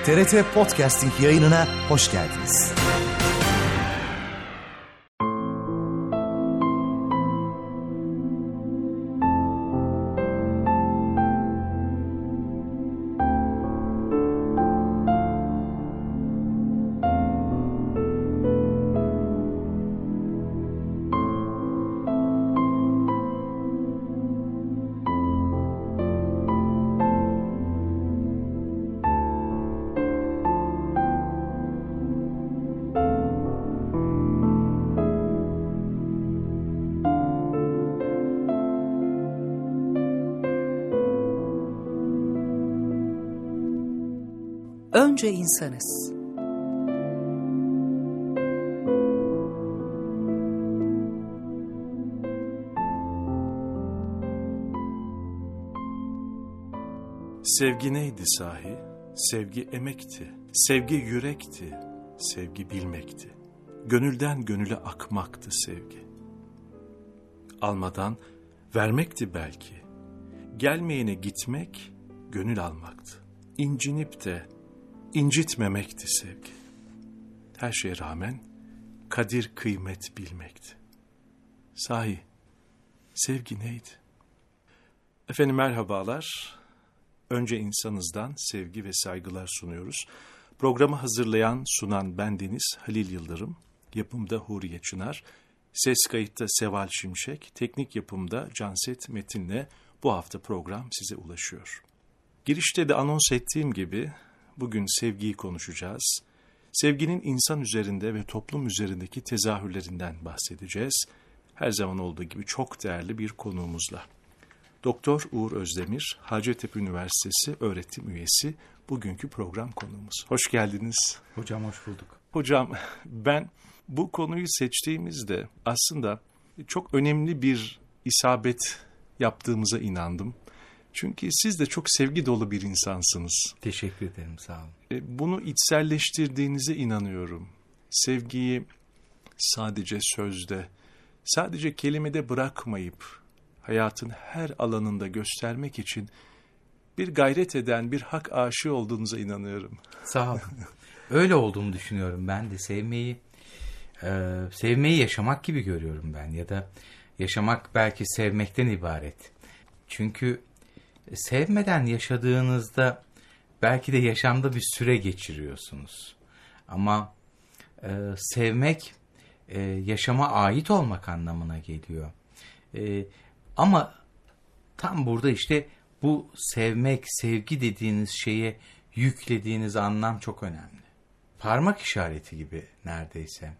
TRT Podcasting yayınına hoş geldiniz. Önce insanız. Sevgi neydi sahi? Sevgi emekti, sevgi yürekti, sevgi bilmekti. Gönülden gönüle akmaktı sevgi. Almadan vermekti belki. Gelmeyene gitmek, gönül almaktı. İncinip de incitmemekti sevgi. Her şeye rağmen kadir kıymet bilmekti. Sahi sevgi neydi? Efendim merhabalar. Önce insanızdan sevgi ve saygılar sunuyoruz. Programı hazırlayan, sunan bendeniz Halil Yıldırım. Yapımda Huriye Çınar. Ses kayıtta Seval Şimşek. Teknik yapımda Canset Metin'le bu hafta program size ulaşıyor. Girişte de anons ettiğim gibi bugün sevgiyi konuşacağız. Sevginin insan üzerinde ve toplum üzerindeki tezahürlerinden bahsedeceğiz. Her zaman olduğu gibi çok değerli bir konuğumuzla. Doktor Uğur Özdemir, Hacettepe Üniversitesi öğretim üyesi, bugünkü program konuğumuz. Hoş geldiniz. Hocam hoş bulduk. Hocam ben bu konuyu seçtiğimizde aslında çok önemli bir isabet yaptığımıza inandım. Çünkü siz de çok sevgi dolu bir insansınız. Teşekkür ederim, sağ olun. Bunu içselleştirdiğinize inanıyorum. Sevgiyi sadece sözde, sadece kelimede bırakmayıp hayatın her alanında göstermek için bir gayret eden, bir hak aşığı olduğunuza inanıyorum. Sağ olun. Öyle olduğumu düşünüyorum ben de. Sevmeyi yaşamak gibi görüyorum ben, ya da yaşamak belki sevmekten ibaret. Çünkü sevmeden yaşadığınızda belki de yaşamda bir süre geçiriyorsunuz. Ama sevmek yaşama ait olmak anlamına geliyor. Ama tam burada işte bu sevmek, sevgi dediğiniz şeye yüklediğiniz anlam çok önemli. Parmak işareti gibi neredeyse.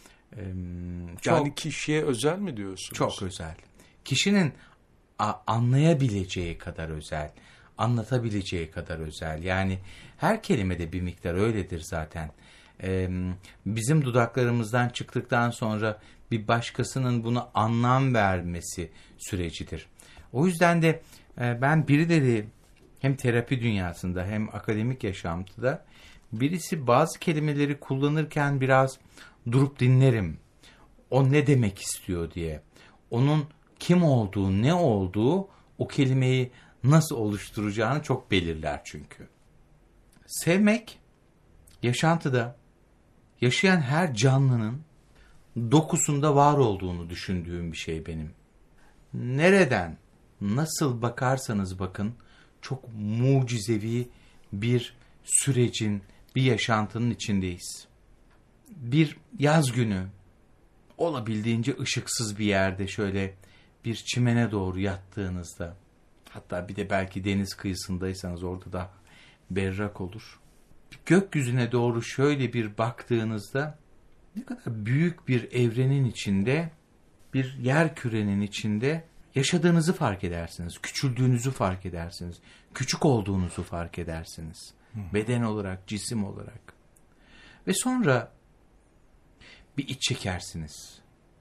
Yani kişiye özel mi diyorsunuz? Çok özel. Kişinin anlayabileceği kadar özel, anlatabileceği kadar özel. Yani her kelimede bir miktar öyledir zaten. Bizim dudaklarımızdan çıktıktan sonra bir başkasının buna anlam vermesi sürecidir. O yüzden de ben birileri hem terapi dünyasında hem akademik yaşantıda birisi bazı kelimeleri kullanırken biraz durup dinlerim. O ne demek istiyor diye. Onun kim olduğu, ne olduğu o kelimeyi nasıl oluşturacağını çok belirler çünkü. Sevmek, yaşantıda yaşayan her canlının dokusunda var olduğunu düşündüğüm bir şey benim. Nereden, nasıl bakarsanız bakın, çok mucizevi bir sürecin, bir yaşantının içindeyiz. Bir yaz günü, olabildiğince ışıksız bir yerde şöyle bir çimene doğru yattığınızda, hatta bir de belki deniz kıyısındaysanız orada da berrak olur. Gökyüzüne doğru şöyle bir baktığınızda ne kadar büyük bir evrenin içinde, bir yer kürenin içinde yaşadığınızı fark edersiniz. Küçüldüğünüzü fark edersiniz. Küçük olduğunuzu fark edersiniz. Beden olarak, cisim olarak. Ve sonra bir iç çekersiniz.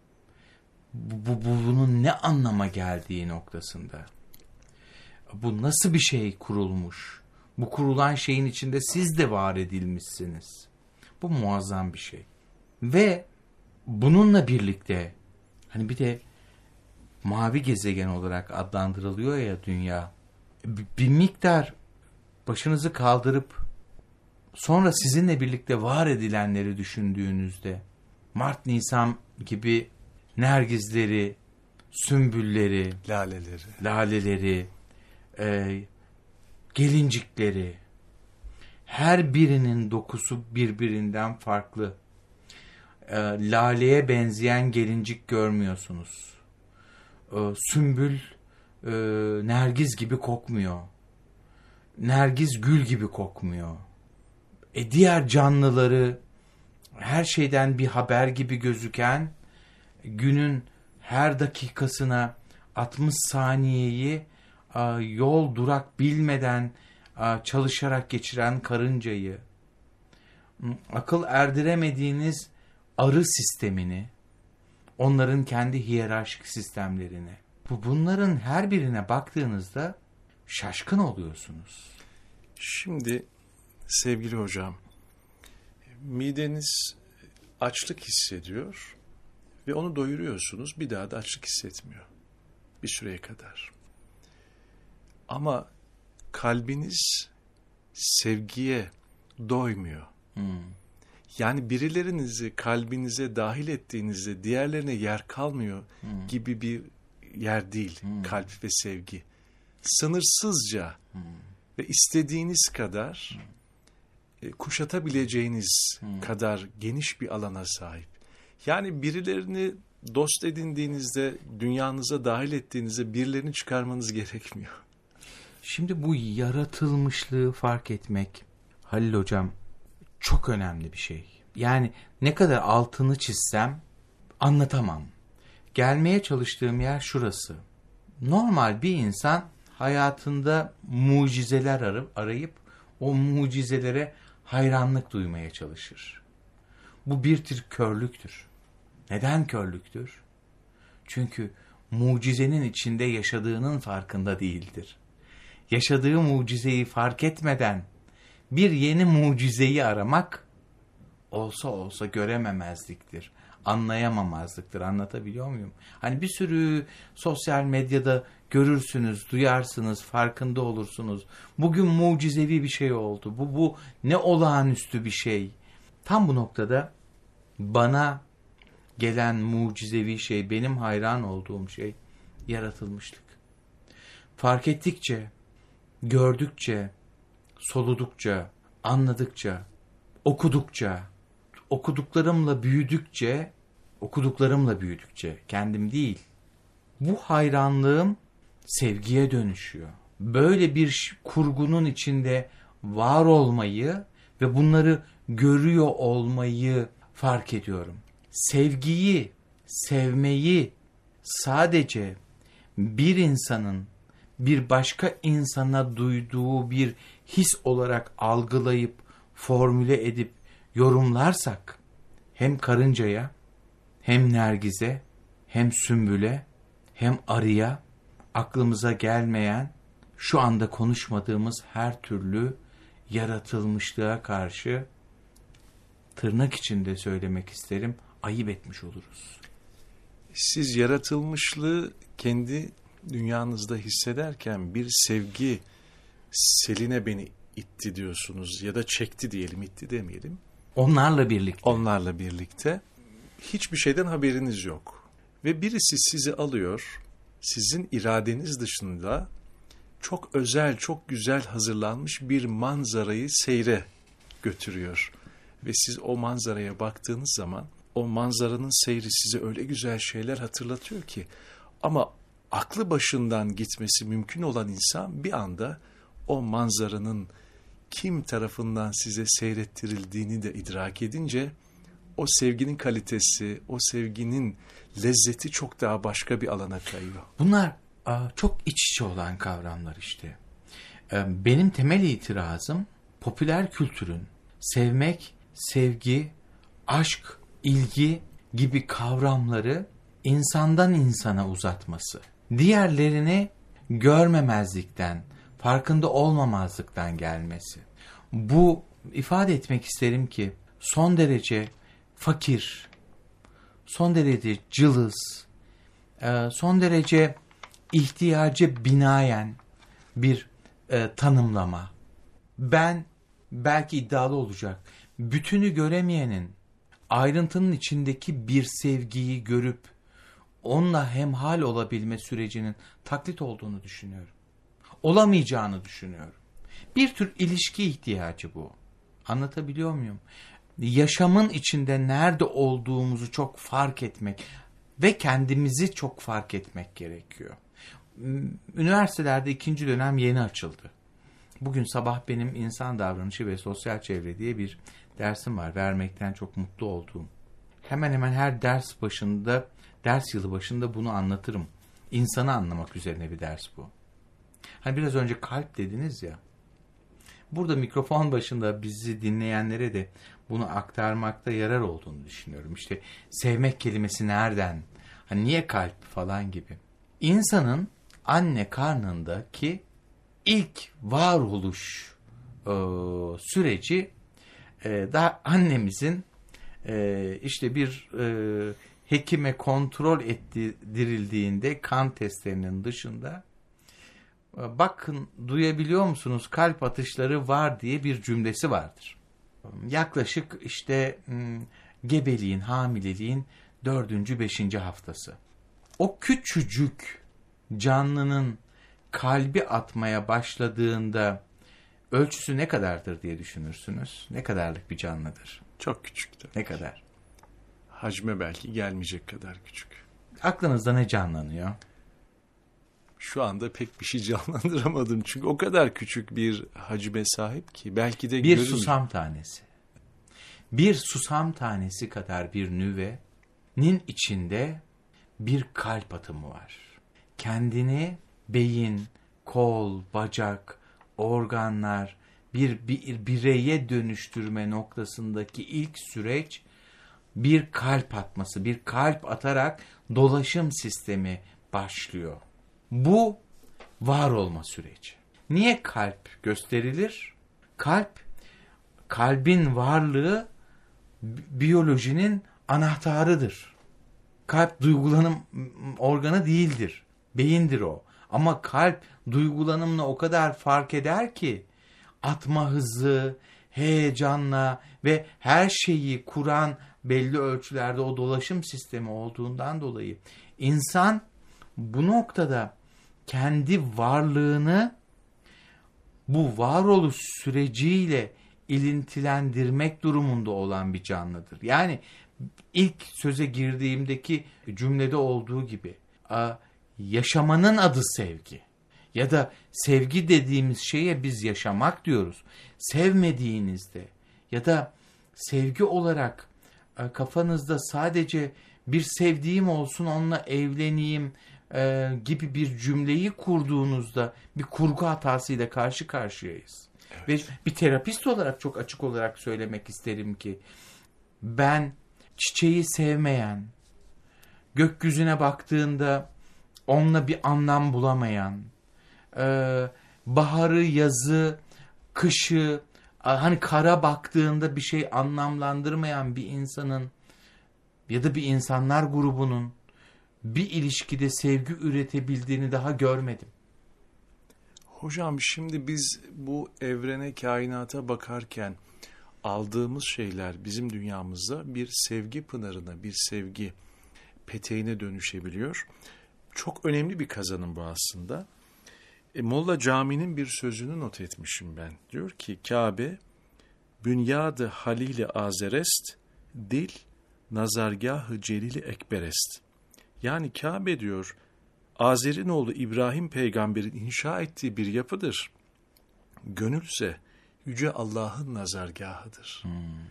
Bunun ne anlama geldiği noktasında. Bu nasıl bir şey kurulmuş? Bu kurulan şeyin içinde siz de var edilmişsiniz. Bu muazzam bir şey. Ve bununla birlikte hani bir de mavi gezegen olarak adlandırılıyor ya dünya. Bir miktar başınızı kaldırıp sonra sizinle birlikte var edilenleri düşündüğünüzde, Mart Nisan gibi nergizleri, sümbülleri, laleleri, gelincikleri, her birinin dokusu birbirinden farklı. Laleye benzeyen gelincik görmüyorsunuz. Sümbül nergiz gibi kokmuyor. Nergiz gül gibi kokmuyor. Diğer canlıları her şeyden bir haber gibi gözüken, günün her dakikasına 60 saniyeyi yol durak bilmeden çalışarak geçiren karıncayı, akıl erdiremediğiniz arı sistemini, onların kendi hiyerarşik sistemlerini, bunların her birine baktığınızda şaşkın oluyorsunuz. Şimdi sevgili hocam, mideniz açlık hissediyor ve onu doyuruyorsunuz. Bir daha da açlık hissetmiyor bir süreye kadar. Ama kalbiniz sevgiye doymuyor. Yani birilerinizi kalbinize dahil ettiğinizde diğerlerine yer kalmıyor gibi bir yer değil kalp ve sevgi. Sınırsızca ve istediğiniz kadar kuşatabileceğiniz kadar geniş bir alana sahip. Yani birilerini dost edindiğinizde, dünyanıza dahil ettiğinizde birilerini çıkarmanız gerekmiyor. Şimdi bu yaratılmışlığı fark etmek, Halil Hocam, çok önemli bir şey. Yani ne kadar altını çizsem anlatamam. Gelmeye çalıştığım yer şurası. Normal bir insan hayatında mucizeler arayıp o mucizelere hayranlık duymaya çalışır. Bu bir tür körlüktür. Neden körlüktür? Çünkü mucizenin içinde yaşadığının farkında değildir. Yaşadığı mucizeyi fark etmeden bir yeni mucizeyi aramak olsa görememezliktir. Anlayamamazlıktır. Anlatabiliyor muyum? Hani bir sürü sosyal medyada görürsünüz, duyarsınız, farkında olursunuz. Bugün mucizevi bir şey oldu. Bu ne olağanüstü bir şey. Tam bu noktada bana gelen mucizevi şey, benim hayran olduğum şey yaratılmışlık. Fark ettikçe, gördükçe, soludukça, anladıkça, okuduklarımla büyüdükçe, kendim değil, bu hayranlığım sevgiye dönüşüyor. Böyle bir kurgunun içinde var olmayı ve bunları görüyor olmayı fark ediyorum. Sevgiyi, sevmeyi sadece bir insanın bir başka insana duyduğu bir his olarak algılayıp, formüle edip yorumlarsak, hem karıncaya, hem nergize, hem sümbüle, hem arıya aklımıza gelmeyen, şu anda konuşmadığımız her türlü yaratılmışlığa karşı, tırnak içinde söylemek isterim, ayıp etmiş oluruz. Siz yaratılmışlığı kendi dünyanızda hissederken bir sevgi seline beni itti diyorsunuz ya da çekti diyelim, itti demeyelim. Onlarla birlikte hiçbir şeyden haberiniz yok. Ve birisi sizi alıyor, sizin iradeniz dışında çok özel, çok güzel hazırlanmış bir manzarayı seyre götürüyor. Ve siz o manzaraya baktığınız zaman o manzaranın seyri size öyle güzel şeyler hatırlatıyor ki, ama aklı başından gitmesi mümkün olan insan bir anda o manzaranın kim tarafından size seyrettirildiğini de idrak edince o sevginin kalitesi, o sevginin lezzeti çok daha başka bir alana kayıyor. Bunlar çok iç içe olan kavramlar işte. Benim temel itirazım popüler kültürün sevmek, sevgi, aşk, ilgi gibi kavramları insandan insana uzatması. Diğerlerini görmemezlikten, farkında olmamazlıktan gelmesi. Bu, ifade etmek isterim ki son derece fakir, son derece cılız, son derece ihtiyaca binaen bir tanımlama. Ben belki iddialı olacak. Bütünü göremeyenin ayrıntının içindeki bir sevgiyi görüp onunla hemhal olabilme sürecinin taklit olduğunu düşünüyorum. Olamayacağını düşünüyorum. Bir tür ilişki ihtiyacı bu. Anlatabiliyor muyum? Yaşamın içinde nerede olduğumuzu çok fark etmek ve kendimizi çok fark etmek gerekiyor. Üniversitelerde 2. dönem yeni açıldı. Bugün sabah benim insan davranışı ve sosyal çevre diye bir dersim var. Vermekten çok mutlu olduğum. Hemen hemen her ders yılı başında bunu anlatırım. İnsanı anlamak üzerine bir ders bu. Hani biraz önce kalp dediniz ya. Burada mikrofon başında bizi dinleyenlere de bunu aktarmakta yarar olduğunu düşünüyorum. İşte sevmek kelimesi nereden? Hani niye kalp falan gibi. İnsanın anne karnındaki ilk varoluş süreci daha annemizin işte bir hekime kontrol ettirildiğinde kan testlerinin dışında bakın duyabiliyor musunuz kalp atışları var diye bir cümlesi vardır. Yaklaşık işte gebeliğin, hamileliğin 4. 5. haftası. O küçücük canlının kalbi atmaya başladığında ölçüsü ne kadardır diye düşünürsünüz? Ne kadarlık bir canlıdır? Çok küçüktü. Ne kadar? Hacme belki gelmeyecek kadar küçük. Aklınızda ne canlanıyor? Şu anda pek bir şey canlandıramadım. Çünkü o kadar küçük bir hacme sahip ki. Belki de bir susam tanesi. Bir susam tanesi kadar bir nüvenin içinde bir kalp atımı var. Kendini beyin, kol, bacak, organlar bir bireye dönüştürme noktasındaki ilk süreç bir kalp atması, bir kalp atarak dolaşım sistemi başlıyor. Bu var olma süreci. Niye kalp gösterilir? Kalbin varlığı biyolojinin anahtarıdır. Kalp duygulanım organı değildir. Beyindir o. Ama kalp duygulanımla o kadar fark eder ki atma hızı, heyecanla ve her şeyi kuran belli ölçülerde o dolaşım sistemi olduğundan dolayı insan bu noktada kendi varlığını bu varoluş süreciyle ilintilendirmek durumunda olan bir canlıdır. Yani ilk söze girdiğimdeki cümlede olduğu gibi yaşamanın adı sevgi. Ya da sevgi dediğimiz şeye biz yaşamak diyoruz. Sevmediğinizde ya da sevgi olarak kafanızda sadece bir sevdiğim olsun onunla evleneyim gibi bir cümleyi kurduğunuzda bir kurgu hatasıyla karşı karşıyayız. Evet. Ve bir terapist olarak çok açık olarak söylemek isterim ki ben çiçeği sevmeyen, gökyüzüne baktığında onunla bir anlam bulamayan, baharı, yazı, kışı, hani kara baktığında bir şey anlamlandırmayan bir insanın ya da bir insanlar grubunun bir ilişkide sevgi üretebildiğini daha görmedim. Hocam şimdi biz bu evrene, kainata bakarken aldığımız şeyler bizim dünyamızda bir sevgi pınarına, bir sevgi peteğine dönüşebiliyor. Çok önemli bir kazanım bu aslında. Molla Cami'nin bir sözünü not etmişim ben. Diyor ki Kabe, bünyadı halili azerest, dil nazargahı celili ekberest. Yani Kabe diyor, Azer'in oğlu İbrahim peygamberin inşa ettiği bir yapıdır. Gönülse Yüce Allah'ın nazargahıdır.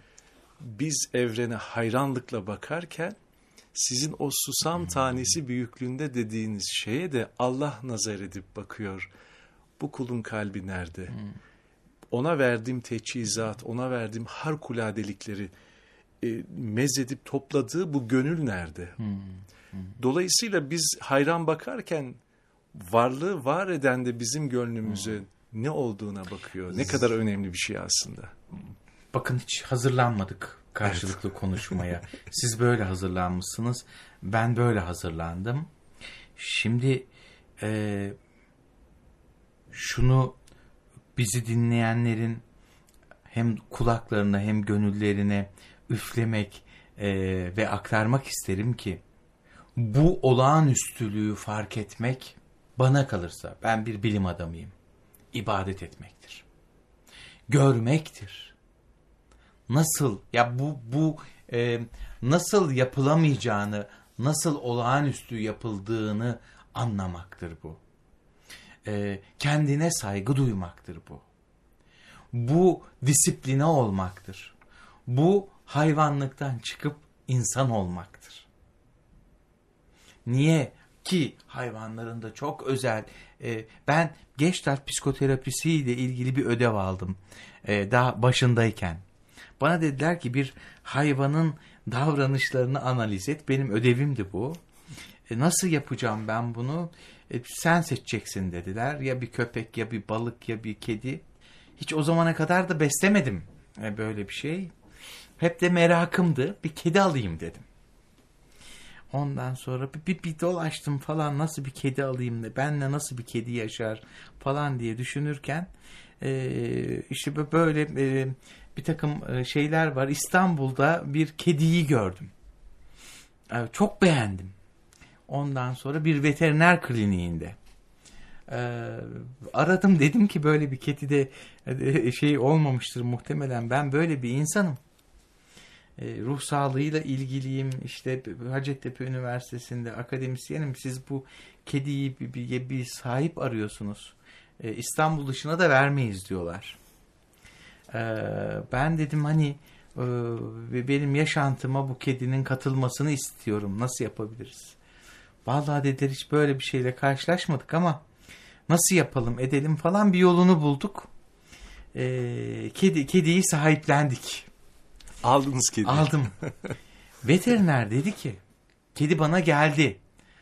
Biz evrene hayranlıkla bakarken sizin o susam tanesi büyüklüğünde dediğiniz şeye de Allah nazar edip bakıyor. Bu kulun kalbi nerede? Ona verdiğim teçhizat, ona verdiğim harikuladelikleri mezedip topladığı bu gönül nerede? Dolayısıyla biz hayran bakarken varlığı var eden de bizim gönlümüze ne olduğuna bakıyor. Ne kadar önemli bir şey aslında. Bakın hiç hazırlanmadık karşılıklı konuşmaya. Siz böyle hazırlanmışsınız. Ben böyle hazırlandım. Şimdi şunu bizi dinleyenlerin hem kulaklarına hem gönüllerine üflemek ve aktarmak isterim ki bu olağanüstülüğü fark etmek, bana kalırsa, ben bir bilim adamıyım, ibadet etmektir. Görmektir. Nasıl ya bu nasıl yapılamayacağını, nasıl olağanüstü yapıldığını anlamaktır bu. Kendine saygı duymaktır bu. Bu disipline olmaktır. Bu hayvanlıktan çıkıp insan olmaktır. Niye ki hayvanların da çok özel, ben Gestalt psikoterapisiyle ilgili bir ödev aldım daha başındayken. Bana dediler ki bir hayvanın davranışlarını analiz et. Benim ödevimdi bu. Nasıl yapacağım ben bunu? Sen seçeceksin dediler. Ya bir köpek, ya bir balık, ya bir kedi. Hiç o zamana kadar da beslemedim böyle bir şey. Hep de merakımdı. Bir kedi alayım dedim. Ondan sonra bir dolaştım falan, nasıl bir kedi alayım da benle nasıl bir kedi yaşar falan diye düşünürken işte böyle bir takım şeyler var. İstanbul'da bir kediyi gördüm. Çok beğendim. Ondan sonra bir veteriner kliniğinde aradım, dedim ki böyle bir kedide şey olmamıştır muhtemelen, ben böyle bir insanım. Ruh sağlığıyla ilgiliyim, işte Hacettepe Üniversitesi'nde akademisyenim, siz bu kediyi bir sahip arıyorsunuz, İstanbul dışına da vermeyiz diyorlar. Ben dedim hani benim yaşantıma bu kedinin katılmasını istiyorum, nasıl yapabiliriz? Vallahi dediler, hiç böyle bir şeyle karşılaşmadık ama nasıl yapalım edelim falan, bir yolunu bulduk. Kediyi sahiplendik. Aldınız kediyi. Aldım. Veteriner dedi ki, kedi bana geldi.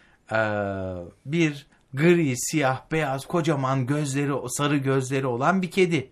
Bir gri, siyah, beyaz, kocaman gözleri, sarı gözleri olan bir kedi.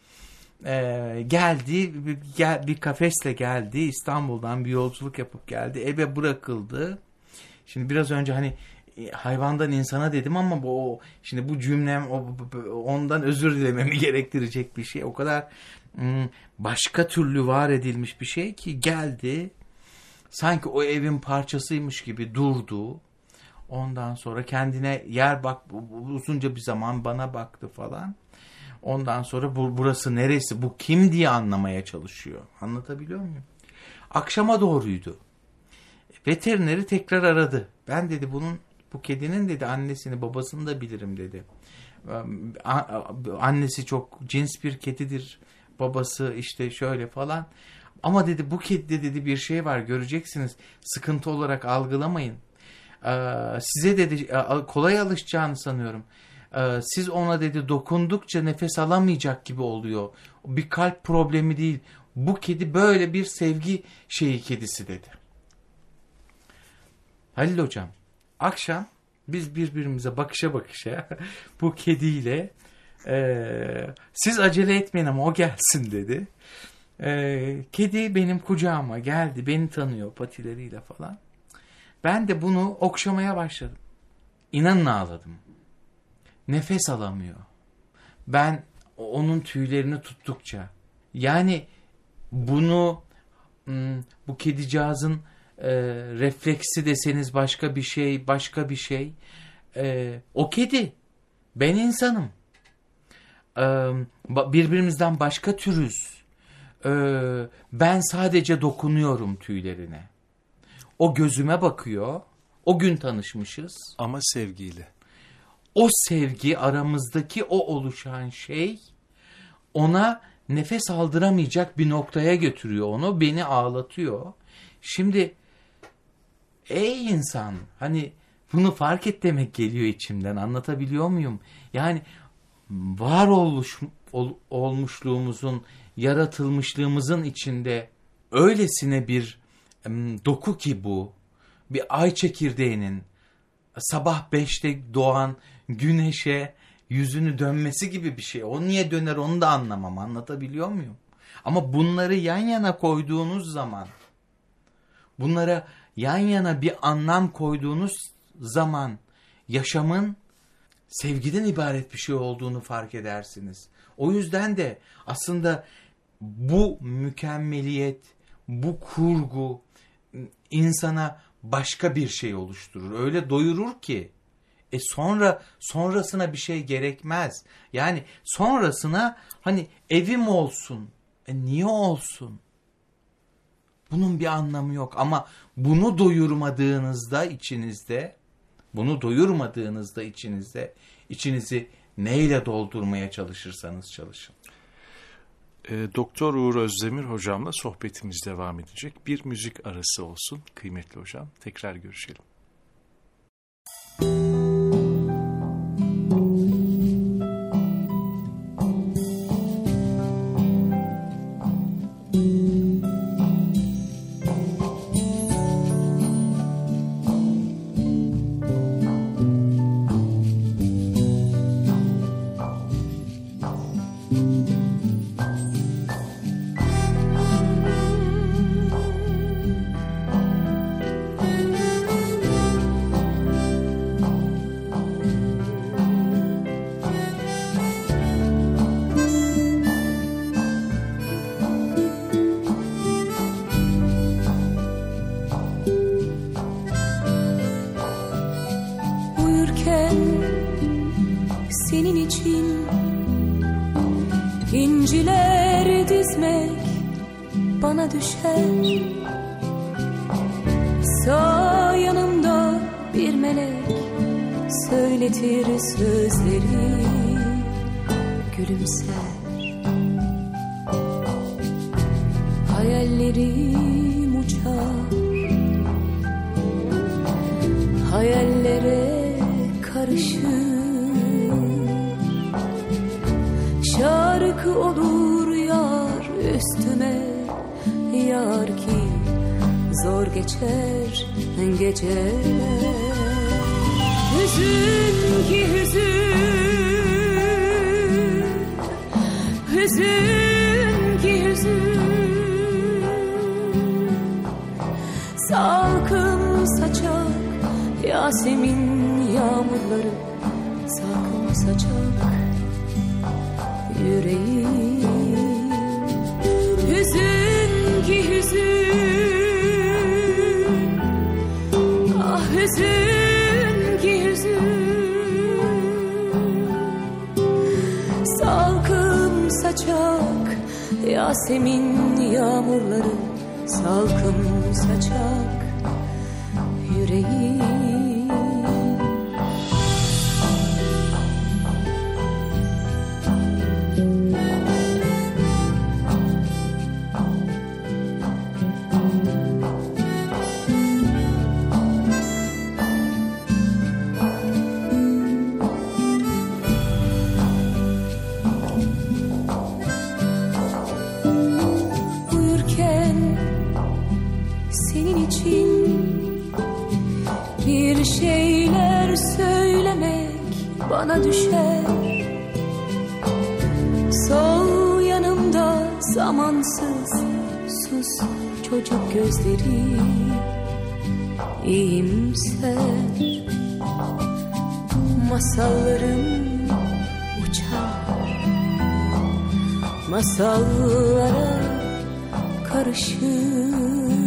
Geldi, bir kafesle geldi. İstanbul'dan bir yolculuk yapıp geldi. Eve bırakıldı. Şimdi biraz önce hani hayvandan insana dedim ama şimdi bu cümlem ondan özür dilememi gerektirecek bir şey. O kadar başka türlü var edilmiş bir şey ki, geldi. Sanki o evin parçasıymış gibi durdu. Ondan sonra kendine yer uzunca bir zaman bana baktı falan. Ondan sonra burası neresi, bu kim diye anlamaya çalışıyor. Anlatabiliyor muyum? Akşama doğruydu. Veterineri tekrar aradı. Ben dedi bu kedinin dedi annesini babasını da bilirim dedi. Annesi çok cins bir kedidir. Babası işte şöyle falan. Ama dedi bu kedide dedi bir şey var, göreceksiniz. Sıkıntı olarak algılamayın. Size dedi kolay alışacağını sanıyorum. Siz ona dedi dokundukça nefes alamayacak gibi oluyor. Bir kalp problemi değil. Bu kedi böyle bir sevgi kedisi dedi. Halil hocam, akşam biz birbirimize bakışa bu kediyle siz acele etmeyin ama o gelsin dedi. Kedi benim kucağıma geldi, beni tanıyor patileriyle falan. Ben de bunu okşamaya başladım. İnanın ağladım. Nefes alamıyor. Ben onun tüylerini tuttukça, yani bunu bu kedicağızın refleksi deseniz başka bir şey. O kedi, ben insanım. Birbirimizden başka türüz. Ben sadece dokunuyorum tüylerine. O gözüme bakıyor. O gün tanışmışız. Ama sevgiyle. O sevgi, aramızdaki o oluşan şey ona nefes aldıramayacak bir noktaya götürüyor onu. Beni ağlatıyor. Şimdi ey insan, hani bunu fark et demek geliyor içimden. Anlatabiliyor muyum? Yani olmuşluğumuzun, yaratılmışlığımızın içinde öylesine bir doku ki bu. Bir ay çekirdeğinin sabah 5'te doğan güneşe yüzünü dönmesi gibi bir şey. O niye döner onu da anlamam. Anlatabiliyor muyum? Ama bunları yan yana koyduğunuz zaman, bunlara yan yana bir anlam koyduğunuz zaman yaşamın sevgiden ibaret bir şey olduğunu fark edersiniz. O yüzden de aslında bu mükemmeliyet, bu kurgu insana başka bir şey oluşturur. Öyle doyurur ki sonrasına bir şey gerekmez. Yani sonrasına hani evim olsun. Niye olsun? Bunun bir anlamı yok ama bunu doyurmadığınızda içinizi neyle doldurmaya çalışırsanız çalışın. Doktor Uğur Özdemir hocamla sohbetimiz devam edecek. Bir müzik arası olsun kıymetli hocam. Tekrar görüşelim. Senin için inciler dizmek bana düşer. Sağ yanımda bir melek söyletir sözleri, gülümser. Hayallerim uçar, hayallere karışır. Şarkı olur yar üstüme, yar ki zor geçer geceler. Hüzün ki hüzün, hüzün ki hüzün. Salkım saçak Yasemin yağmurları, salkım saçak yüreğim. Hüzün ki hüzün, ah hüzün ki hüzün. Salkım saçak Yasemin yağmurları, salkım saçak yüreğim. Senin için bir şeyler söylemek bana düşer. Sol yanımda zamansız sus çocuk gözleri, iyimser. Masallarım uçar, masallara karışır.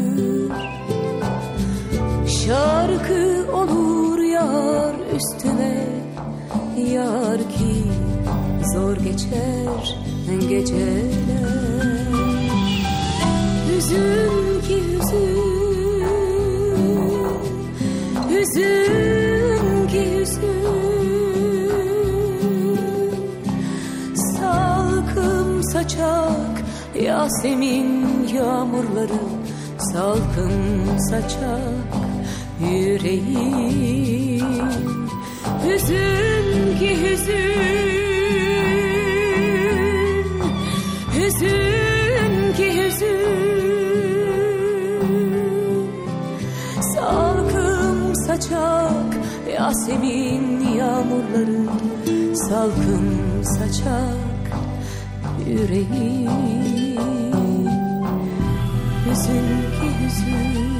Şarkı olur yar üstüme, yar ki zor geçer geceler. Hüzün ki hüzün, hüzün ki hüzün. Salkım saçak Yasemin yağmurları, salkım saçak yüreğim. Hüzün ki hüzün, hüzün ki hüzün. Salkım saçak Yasemin yağmurları, salkım saçak yüreğim. Hüzün ki hüzün,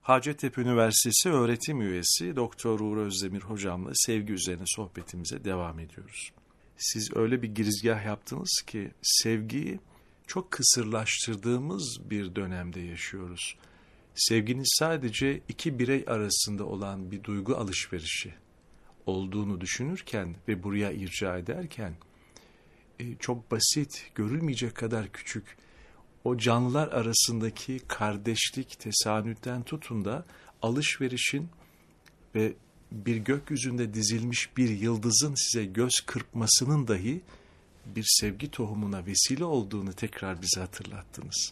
Hacettepe Üniversitesi öğretim üyesi Doktor Uğur Özdemir hocamla sevgi üzerine sohbetimize devam ediyoruz. Siz öyle bir girizgah yaptınız ki sevgiyi çok kısırlaştırdığımız bir dönemde yaşıyoruz. Sevginin sadece iki birey arasında olan bir duygu alışverişi olduğunu düşünürken ve buraya irca ederken çok basit, görülmeyecek kadar küçük o canlılar arasındaki kardeşlik, tesanütten tutun da alışverişin ve bir gökyüzünde dizilmiş bir yıldızın size göz kırpmasının dahi bir sevgi tohumuna vesile olduğunu tekrar bize hatırlattınız.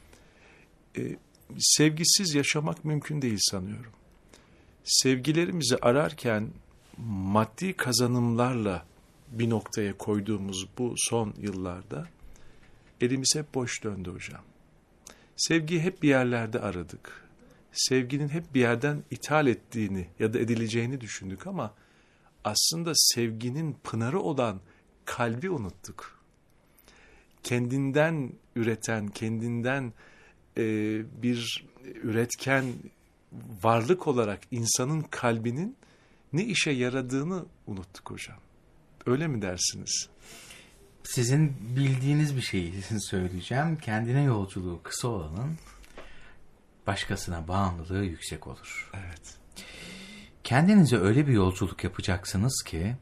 Sevgisiz yaşamak mümkün değil sanıyorum. Sevgilerimizi ararken maddi kazanımlarla bir noktaya koyduğumuz bu son yıllarda elimiz hep boş döndü hocam. Sevgiyi hep bir yerlerde aradık. Sevginin hep bir yerden ithal ettiğini ya da edileceğini düşündük ama aslında sevginin pınarı olan kalbi unuttuk. Kendinden üreten, kendinden bir üretken varlık olarak insanın kalbinin ne işe yaradığını unuttuk hocam. Öyle mi dersiniz? Sizin bildiğiniz bir şeyi söyleyeceğim. Kendine yolculuğu kısa olanın başkasına bağımlılığı yüksek olur. Evet. Kendinize öyle bir yolculuk yapacaksınız ki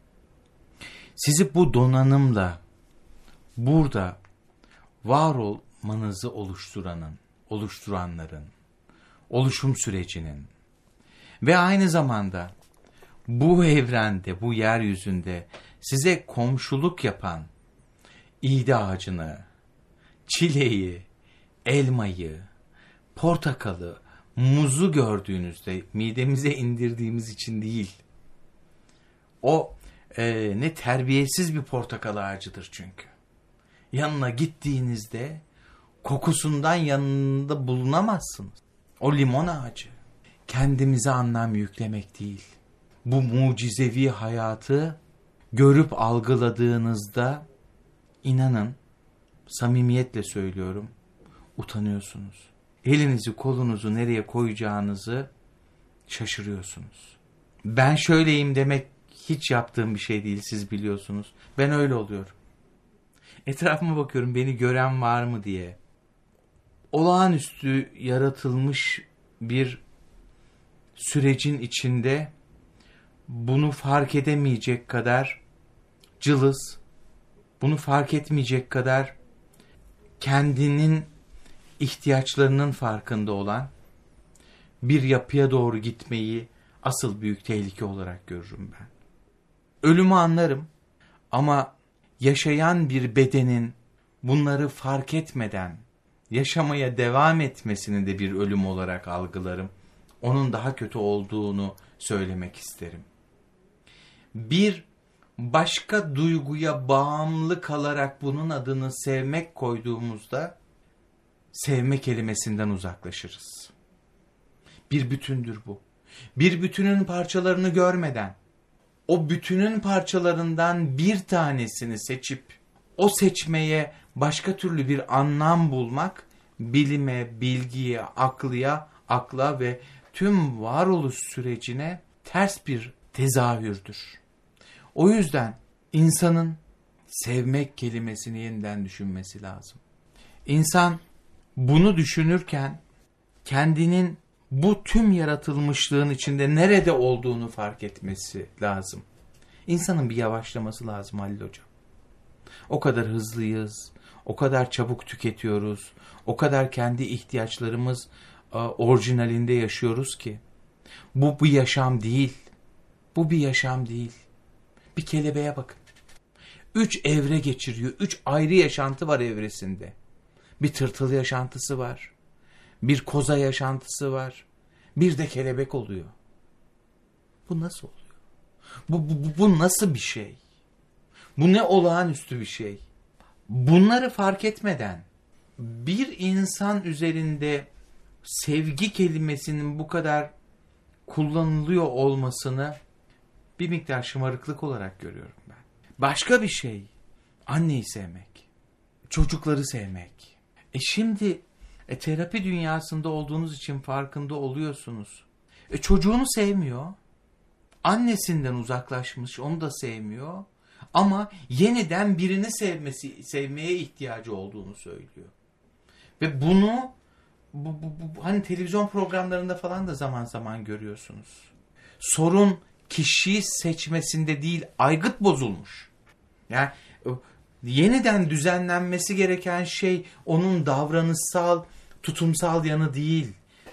sizi bu donanımla burada var olmanızı oluşturanların, oluşum sürecinin ve aynı zamanda bu evrende, bu yeryüzünde size komşuluk yapan iğde ağacını, çileği, elmayı, portakalı, muzu gördüğünüzde midemize indirdiğimiz için değil. O ne terbiyesiz bir portakal ağacıdır çünkü. Yanına gittiğinizde kokusundan yanında bulunamazsınız. O limon ağacı. Kendimize anlam yüklemek değil. Bu mucizevi hayatı görüp algıladığınızda inanın, samimiyetle söylüyorum, utanıyorsunuz. Elinizi kolunuzu nereye koyacağınızı şaşırıyorsunuz. Ben şöyleyim demek hiç yaptığım bir şey değil, siz biliyorsunuz. Ben öyle oluyorum. Etrafıma bakıyorum, beni gören var mı diye. Olağanüstü yaratılmış bir sürecin içinde bunu fark edemeyecek kadar cılız, bunu fark etmeyecek kadar kendinin ihtiyaçlarının farkında olan bir yapıya doğru gitmeyi asıl büyük tehlike olarak görürüm ben. Ölümü anlarım ama yaşayan bir bedenin bunları fark etmeden yaşamaya devam etmesini de bir ölüm olarak algılarım. Onun daha kötü olduğunu söylemek isterim. Bir başka duyguya bağımlı kalarak bunun adını sevmek koyduğumuzda sevme kelimesinden uzaklaşırız. Bir bütündür bu. Bir bütünün parçalarını görmeden o bütünün parçalarından bir tanesini seçip o seçmeye başka türlü bir anlam bulmak bilime, bilgiye, akla ve tüm varoluş sürecine ters bir tezahürdür. O yüzden insanın sevmek kelimesini yeniden düşünmesi lazım. İnsan bunu düşünürken kendinin bu tüm yaratılmışlığın içinde nerede olduğunu fark etmesi lazım. İnsanın bir yavaşlaması lazım Halil Hocam. O kadar hızlıyız, o kadar çabuk tüketiyoruz, o kadar kendi ihtiyaçlarımız orijinalinde yaşıyoruz ki. Bu bir yaşam değil. Bu bir yaşam değil. Bir kelebeğe bakın. 3 evre geçiriyor. 3 ayrı yaşantı var evresinde. Bir tırtıl yaşantısı var. Bir koza yaşantısı var. Bir de kelebek oluyor. Bu nasıl oluyor? Bu nasıl bir şey? Bu ne olağanüstü bir şey? Bunları fark etmeden bir insan üzerinde sevgi kelimesinin bu kadar kullanılıyor olmasını bir miktar şımarıklık olarak görüyorum ben. Başka bir şey, anneyi sevmek, çocukları sevmek. Şimdi Terapi dünyasında olduğunuz için farkında oluyorsunuz. Çocuğunu sevmiyor. Annesinden uzaklaşmış, onu da sevmiyor. Ama yeniden birini sevmeye ihtiyacı olduğunu söylüyor. Ve bunu hani televizyon programlarında falan da zaman zaman görüyorsunuz. Sorun kişiyi seçmesinde değil, aygıt bozulmuş. Yani yeniden düzenlenmesi gereken şey onun davranışsal, tutumsal yanı değil.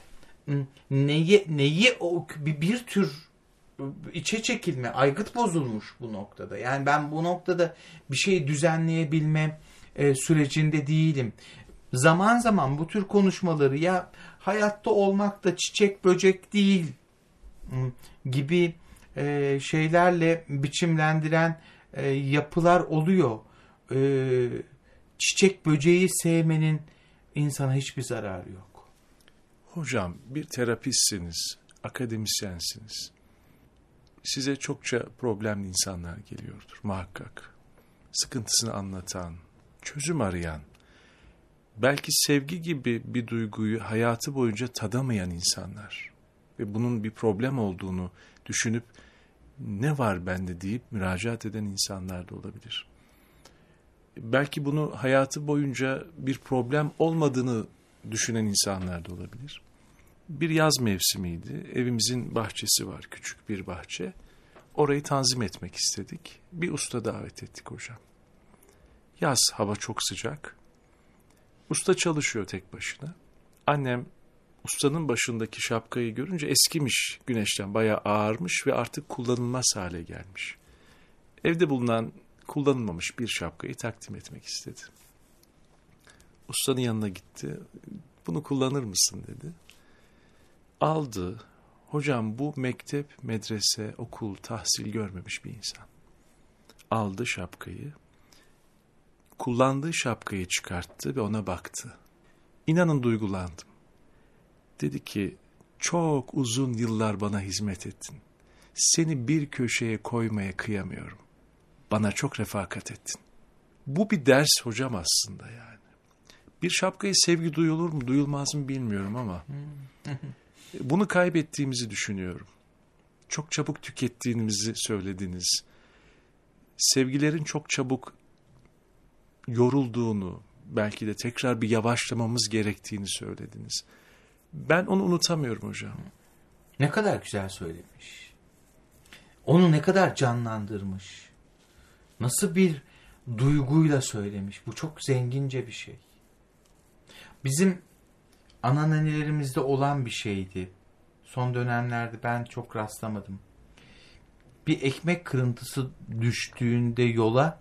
Neyi bir tür içe çekilme, aygıt bozulmuş bu noktada. Yani ben bu noktada bir şeyi düzenleyebilme sürecinde değilim. Zaman zaman bu tür konuşmaları ya hayatta olmak da çiçek böcek değil gibi şeylerle biçimlendiren yapılar oluyor. Çiçek böceği sevmenin insana hiçbir zararı yok. Hocam, bir terapistsiniz, akademisyensiniz. Size çokça problemli insanlar geliyordur muhakkak. Sıkıntısını anlatan, çözüm arayan, belki sevgi gibi bir duyguyu hayatı boyunca tadamayan insanlar ve bunun bir problem olduğunu düşünüp ne var bende deyip müracaat eden insanlar da olabilir. Belki bunu hayatı boyunca bir problem olmadığını düşünen insanlar da olabilir. Bir yaz mevsimiydi. Evimizin bahçesi var, küçük bir bahçe. Orayı tanzim etmek istedik. Bir usta davet ettik hocam. Yaz, hava çok sıcak. Usta çalışıyor tek başına. Annem ustanın başındaki şapkayı görünce eskimiş, güneşten bayağı ağarmış ve artık kullanılmaz hale gelmiş. Evde bulunan kullanılmamış bir şapkayı takdim etmek istedi. Ustanın yanına gitti. Bunu kullanır mısın dedi. Aldı. Hocam bu mektep, medrese, okul, tahsil görmemiş bir insan. Aldı şapkayı. Kullandığı şapkayı çıkarttı ve ona baktı. İnanın duygulandım. Dedi ki, çok uzun yıllar bana hizmet ettin. Seni bir köşeye koymaya kıyamıyorum. Bana çok refakat ettin. Bu bir ders hocam aslında yani. Bir şapkaya sevgi duyulur mu, duyulmaz mı bilmiyorum ama bunu kaybettiğimizi düşünüyorum. Çok çabuk tükettiğimizi söylediniz. Sevgilerin çok çabuk yorulduğunu, belki de tekrar bir yavaşlamamız gerektiğini söylediniz. Ben onu unutamıyorum hocam. Ne kadar güzel söylemiş. Onu ne kadar canlandırmış. Nasıl bir duyguyla söylemiş. Bu çok zengince bir şey. Bizim anneannelerimizde olan bir şeydi. Son dönemlerde ben çok rastlamadım. Bir ekmek kırıntısı düştüğünde yola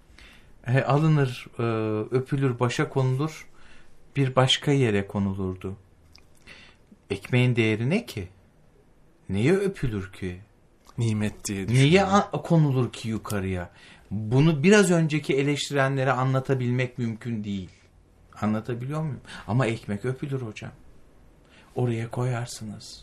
alınır, öpülür, başa konulur, bir başka yere konulurdu. Ekmeğin değeri ne ki? Neye öpülür ki? Nimet diye düşünüyorum. Niye konulur ki yukarıya? Bunu biraz önceki eleştirenlere anlatabilmek mümkün değil. Anlatabiliyor muyum? Ama ekmek öpülür hocam. Oraya koyarsınız.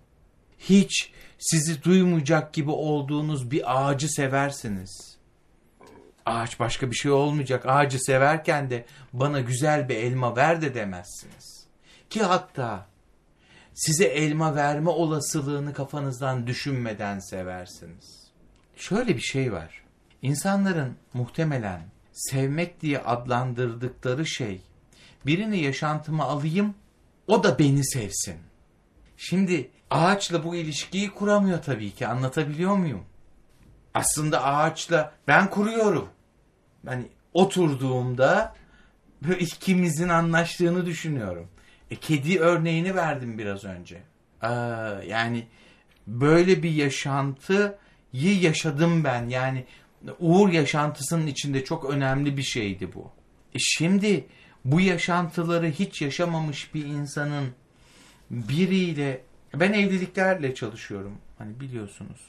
Hiç sizi duymayacak gibi olduğunuz bir ağacı seversiniz. Ağaç başka bir şey olmayacak. Ağacı severken de bana güzel bir elma ver de demezsiniz. Ki hatta size elma verme olasılığını kafanızdan düşünmeden seversiniz. Şöyle bir şey var. İnsanların muhtemelen sevmek diye adlandırdıkları şey, birini yaşantıma alayım, o da beni sevsin. Şimdi ağaçla bu ilişkiyi kuramıyor tabii ki. Anlatabiliyor muyum? Aslında ağaçla ben kuruyorum. Yani oturduğumda böyle ikimizin anlaştığını düşünüyorum. Kedi örneğini verdim biraz önce. Yani böyle bir yaşantıyı yaşadım ben. Yani uğur yaşantısının içinde çok önemli bir şeydi bu. Şimdi bu yaşantıları hiç yaşamamış bir insanın biriyle, ben evliliklerle çalışıyorum hani biliyorsunuz.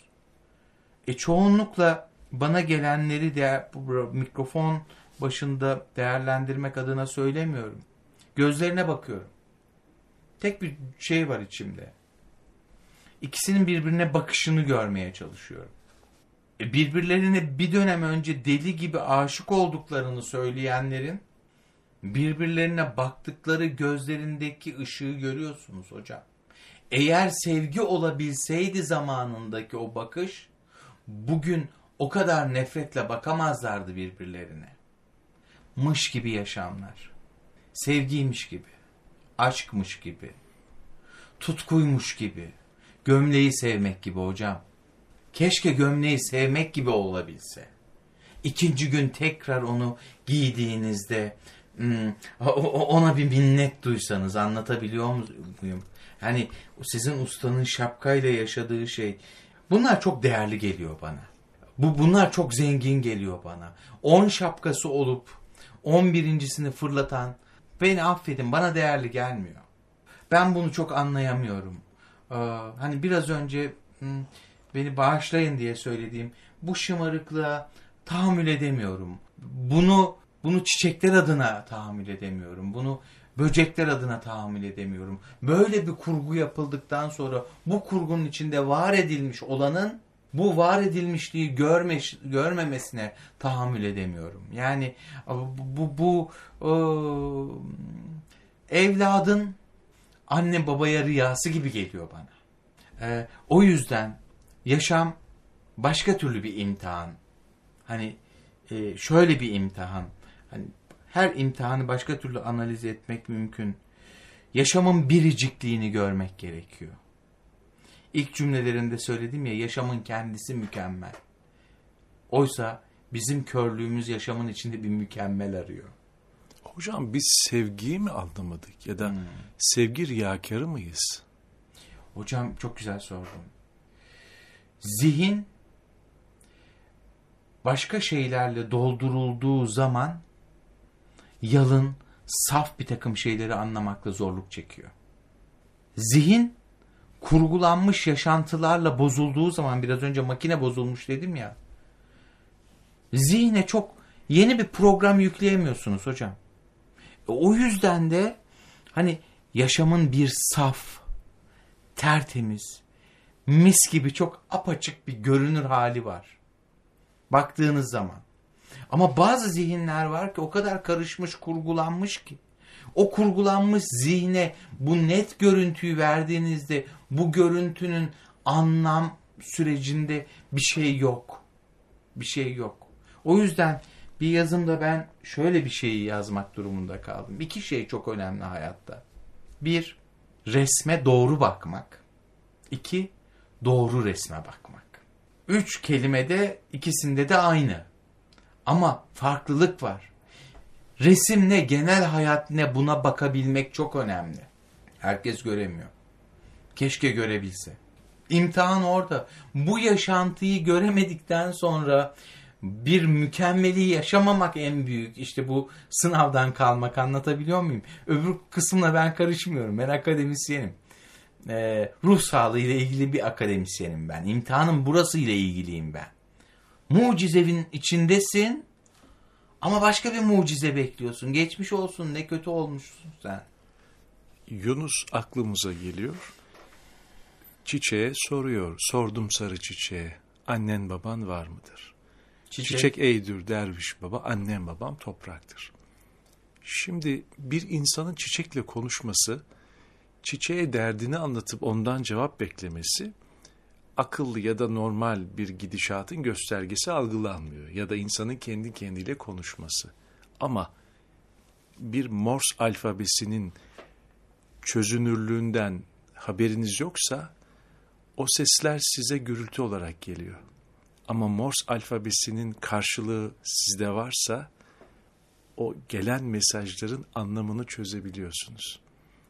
Çoğunlukla bana gelenleri de bu mikrofon başında değerlendirmek adına söylemiyorum. Gözlerine bakıyorum. Tek bir şey var içimde. İkisinin birbirine bakışını görmeye çalışıyorum. Birbirlerine bir dönem önce deli gibi aşık olduklarını söyleyenlerin Birbirlerine baktıkları gözlerindeki ışığı görüyorsunuz hocam. Eğer sevgi olabilseydi zamanındaki o bakış, bugün o kadar nefretle bakamazlardı birbirlerine. Mış gibi yaşamlar. Sevgiymiş gibi, aşkmış gibi, tutkuymuş gibi, gömleği sevmek gibi hocam. Keşke gömleği sevmek gibi olabilse. İkinci gün tekrar onu giydiğinizde ona bir minnet duysanız, anlatabiliyor muyum? Yani sizin ustanın şapkayla yaşadığı şey, bunlar çok değerli geliyor bana. Bunlar çok zengin geliyor bana. 10 şapkası olup 11.sini fırlatan, beni affedin, bana değerli gelmiyor. Ben bunu çok anlayamıyorum. Hani biraz önce beni bağışlayın diye söylediğim bu şımarıklığa tahammül edemiyorum. Bunu çiçekler adına tahammül edemiyorum. Bunu böcekler adına tahammül edemiyorum. Böyle bir kurgu yapıldıktan sonra bu kurgunun içinde var edilmiş olanın bu var edilmişliği görmemesine tahammül edemiyorum. Yani bu evladın anne babaya riyası gibi geliyor bana. O yüzden yaşam başka türlü bir imtihan. Hani şöyle bir imtihan. Hani her imtihanı başka türlü analiz etmek mümkün. Yaşamın biricikliğini görmek gerekiyor. İlk cümlelerinde söyledim ya, yaşamın kendisi mükemmel. Oysa bizim körlüğümüz yaşamın içinde bir mükemmel arıyor. Hocam biz sevgiyi mi anlamadık ya da sevgi riyakarı mıyız? Hocam çok güzel sordun. Zihin başka şeylerle doldurulduğu zaman yalın, saf bir takım şeyleri anlamakta zorluk çekiyor. Zihin kurgulanmış yaşantılarla bozulduğu zaman, biraz önce makine bozulmuş dedim ya, zihne çok yeni bir program yükleyemiyorsunuz hocam. O yüzden de hani yaşamın bir saf, tertemiz, mis gibi çok apaçık bir görünür hali var baktığınız zaman. Ama bazı zihinler var ki o kadar karışmış, kurgulanmış ki o kurgulanmış zihne bu net görüntüyü verdiğinizde bu görüntünün anlam sürecinde bir şey yok. Bir şey yok. O yüzden bir yazımda ben şöyle bir şeyi yazmak durumunda kaldım. 2 şey çok önemli hayatta. 1, resme doğru bakmak. 2, doğru resme bakmak. 3 kelimede ikisinde de aynı. Ama farklılık var. Resim ne, genel hayat ne, buna bakabilmek çok önemli. Herkes göremiyor. Keşke görebilse. İmtihan orada. Bu yaşantıyı göremedikten sonra bir mükemmeli yaşamamak en büyük. İşte bu sınavdan kalmak, anlatabiliyor muyum? Öbür kısımla ben karışmıyorum. Ben akademisyenim. Ruh sağlığı ile ilgili bir akademisyenim ben. İmtihanın burası ile ilgiliyim ben. Mucizevin içindesin ama başka bir mucize bekliyorsun. Geçmiş olsun, ne kötü olmuşsun sen. Yunus aklımıza geliyor. Çiçeğe soruyor. Sordum sarı çiçeğe. Annen baban var mıdır? Çiçek eydür derviş baba. Annem babam topraktır. Şimdi bir insanın çiçekle konuşması, çiçeğe derdini anlatıp ondan cevap beklemesi, akıllı ya da normal bir gidişatın göstergesi algılanmıyor. Ya da insanın kendi kendiyle konuşması. Ama bir Morse alfabesinin çözünürlüğünden haberiniz yoksa o sesler size gürültü olarak geliyor. Ama Morse alfabesinin karşılığı sizde varsa o gelen mesajların anlamını çözebiliyorsunuz.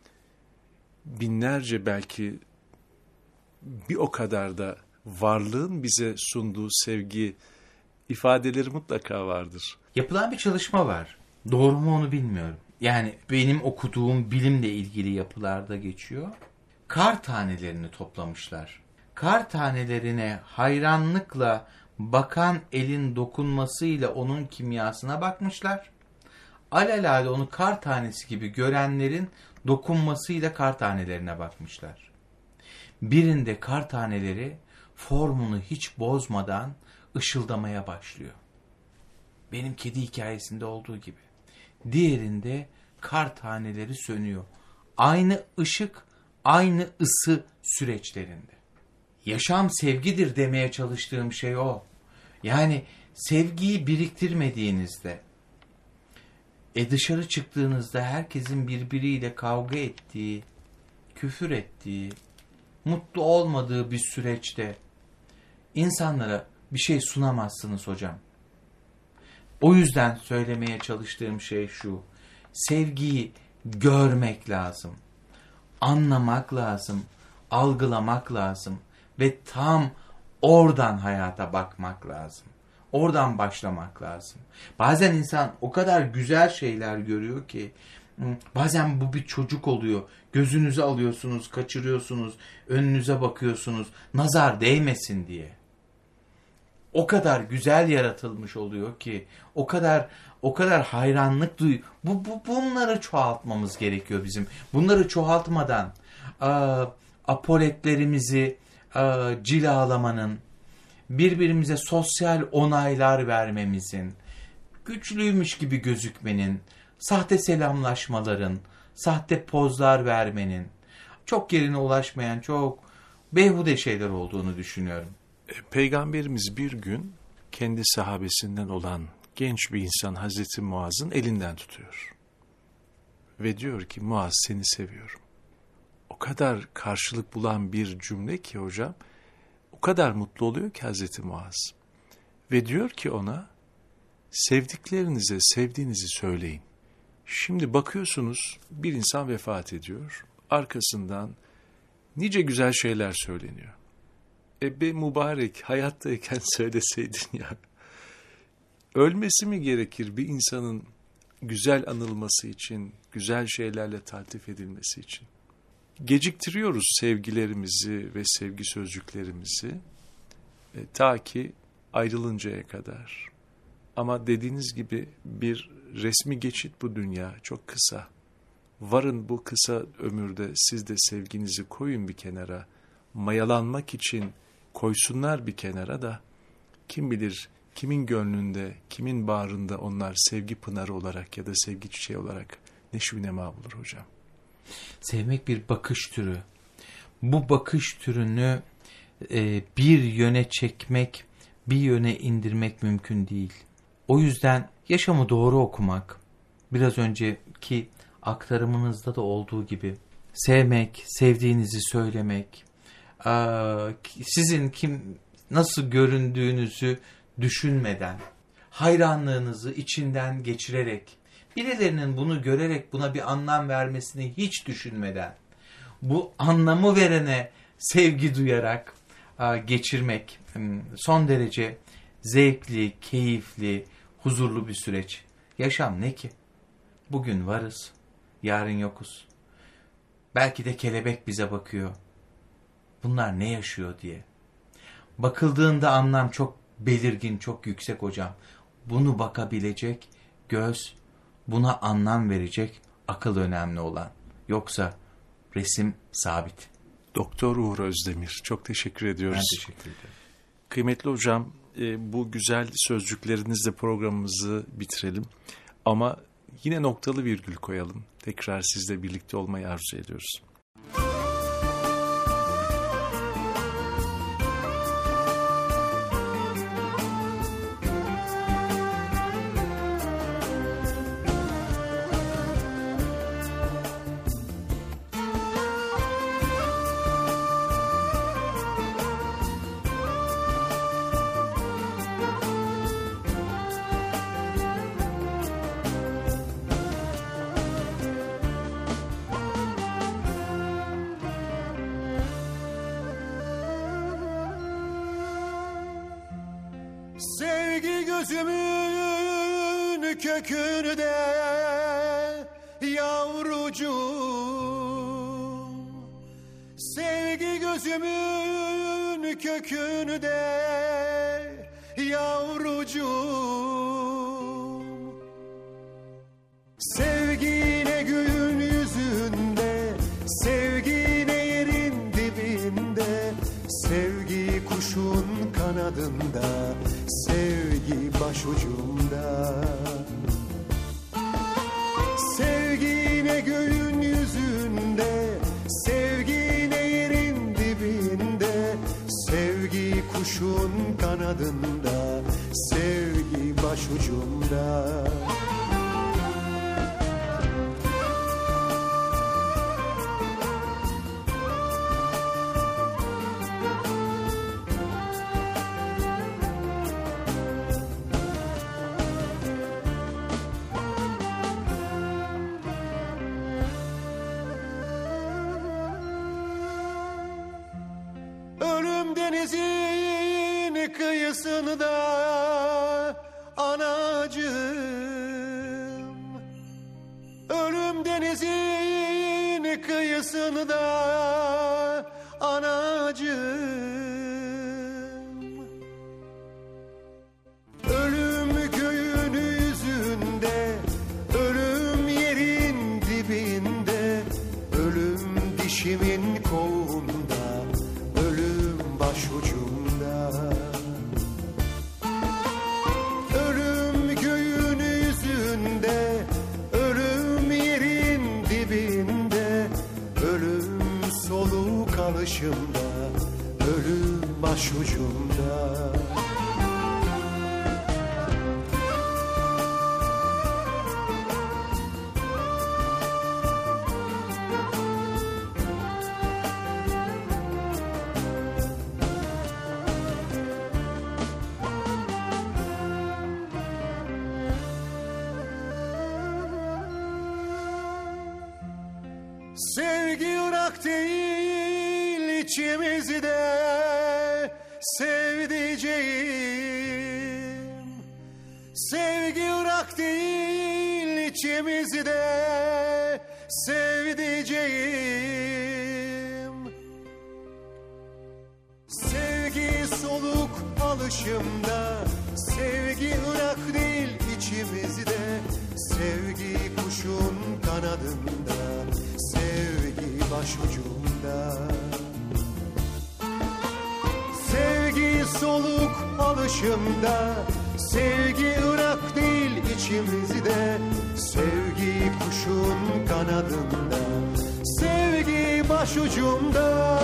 Binlerce, belki bir o kadar da varlığın bize sunduğu sevgi ifadeleri mutlaka vardır. Yapılan bir çalışma var. Doğru mu onu bilmiyorum. Yani benim okuduğum bilimle ilgili yapılarda geçiyor. Kar tanelerini toplamışlar. Kar tanelerine hayranlıkla bakan elin dokunmasıyla onun kimyasına bakmışlar. Alelade onu kar tanesi gibi görenlerin dokunmasıyla kar tanelerine bakmışlar. Birinde kar taneleri formunu hiç bozmadan ışıldamaya başlıyor. Benim kedi hikayesinde olduğu gibi. diğerinde kar taneleri sönüyor. Aynı ışık, aynı ısı süreçlerinde. Yaşam sevgidir demeye çalıştığım şey o. Yani sevgiyi biriktirmediğinizde, dışarı çıktığınızda herkesin birbiriyle kavga ettiği, küfür ettiği, mutlu olmadığı bir süreçte insanlara bir şey sunamazsınız hocam. O yüzden söylemeye çalıştığım şey şu: sevgiyi görmek lazım, anlamak lazım, algılamak lazım ve tam oradan hayata bakmak lazım. Oradan başlamak lazım. Bazen insan o kadar güzel şeyler görüyor ki, bazen bu bir çocuk oluyor. Gözünüze alıyorsunuz, kaçırıyorsunuz, önünüze bakıyorsunuz, nazar değmesin diye. O kadar güzel yaratılmış oluyor ki, o kadar hayranlık duyuyor. Bunları çoğaltmamız gerekiyor bizim. Bunları çoğaltmadan apoletlerimizi cilalamanın, birbirimize sosyal onaylar vermemizin, güçlüymüş gibi gözükmenin, sahte selamlaşmaların, sahte pozlar vermenin, çok yerine ulaşmayan çok beyhude şeyler olduğunu düşünüyorum. Peygamberimiz bir gün kendi sahabesinden olan genç bir insan Hazreti Muaz'ın elinden tutuyor. Ve diyor ki, Muaz, seni seviyorum. O kadar karşılık bulan bir cümle ki hocam, o kadar mutlu oluyor ki Hazreti Muaz. Ve diyor ki ona, sevdiklerinize sevdiğinizi söyleyin. Şimdi bakıyorsunuz bir insan vefat ediyor. Arkasından nice güzel şeyler söyleniyor. Be mübarek, hayattayken söyleseydin ya. Ölmesi mi gerekir bir insanın güzel anılması için, güzel şeylerle taltif edilmesi için? Geciktiriyoruz sevgilerimizi ve sevgi sözcüklerimizi ta ki ayrılıncaya kadar. Ama dediğiniz gibi bir resmi geçit bu dünya, çok kısa. Varın bu kısa ömürde siz de sevginizi koyun bir kenara. Mayalanmak için koysunlar bir kenara da kim bilir kimin gönlünde, kimin bağrında onlar sevgi pınarı olarak ya da sevgi çiçeği olarak neşvi nema bulur hocam. Sevmek bir bakış türü. Bu bakış türünü bir yöne çekmek, bir yöne indirmek mümkün değil. O yüzden yaşamı doğru okumak, biraz önceki aktarımınızda da olduğu gibi sevmek, sevdiğinizi söylemek, sizin nasıl göründüğünüzü düşünmeden, hayranlığınızı içinden geçirerek, birilerinin bunu görerek buna bir anlam vermesini hiç düşünmeden, bu anlamı verene sevgi duyarak geçirmek son derece zevkli, keyifli, huzurlu bir süreç. Yaşam ne ki? Bugün varız, yarın yokuz. Belki de kelebek bize bakıyor. Bunlar ne yaşıyor diye. Bakıldığında anlam çok belirgin, çok yüksek hocam. Bunu bakabilecek göz, buna anlam verecek akıl önemli olan. Yoksa resim sabit. Doktor Uğur Özdemir, çok teşekkür ediyoruz. Ben teşekkür ederim. Kıymetli hocam, bu güzel sözcüklerinizle programımızı bitirelim. Ama yine noktalı virgül koyalım. Tekrar sizle birlikte olmayı arzu ediyoruz. Sevgi gözümün kökünde yavrucuğum, sevgi gözümün kökünde yavrucuğum, sevgine gün yüzünde, sevgine yerin dibinde, sevgi kuşun kanadında, sevgi başucumda. başucumda. Ölüm denizin kıyısında anacığım, ölüm denizin kıyısında anacığım, ölüm göğün yüzünde, ölüm yerin dibinde, ölüm dişimin kolunda, ölüm başucumda. Ölüm göğün yüzünde, ölüm yerin dibinde, ölüm soluk alışımda, ölüm başucumda. Sevgi Irak değil içimizde sevdiceğim. Sevgi Irak değil içimizde sevdiceğim. Sevgi soluk alışımda, sevgi Irak değil içimizde, sevgi kuşun kanadında, sevgi başucumda. Sevgi soluk alışımda, sevgi Irak değil içimizde, sevgi kuşun kanadında, sevgi başucumda.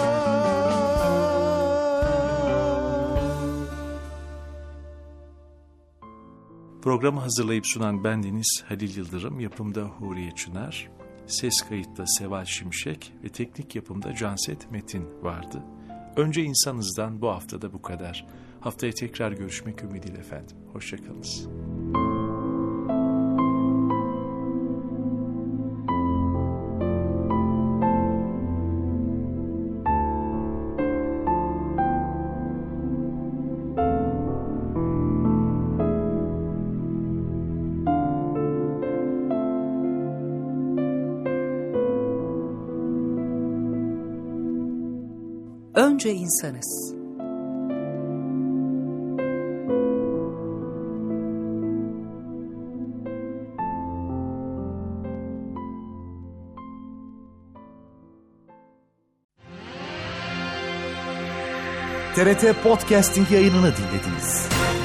Programı hazırlayıp sunan bendeniz Halil Yıldırım, yapımda Huriye Çınar, ses kayıtta Seval Şimşek ve teknik yapımda Canset Metin vardı. Önce insanızdan bu haftada bu kadar. Haftaya tekrar görüşmek ümidiyle efendim. Hoşçakalınız. Önce insanız. TRT Podcasting yayınını dinlediniz.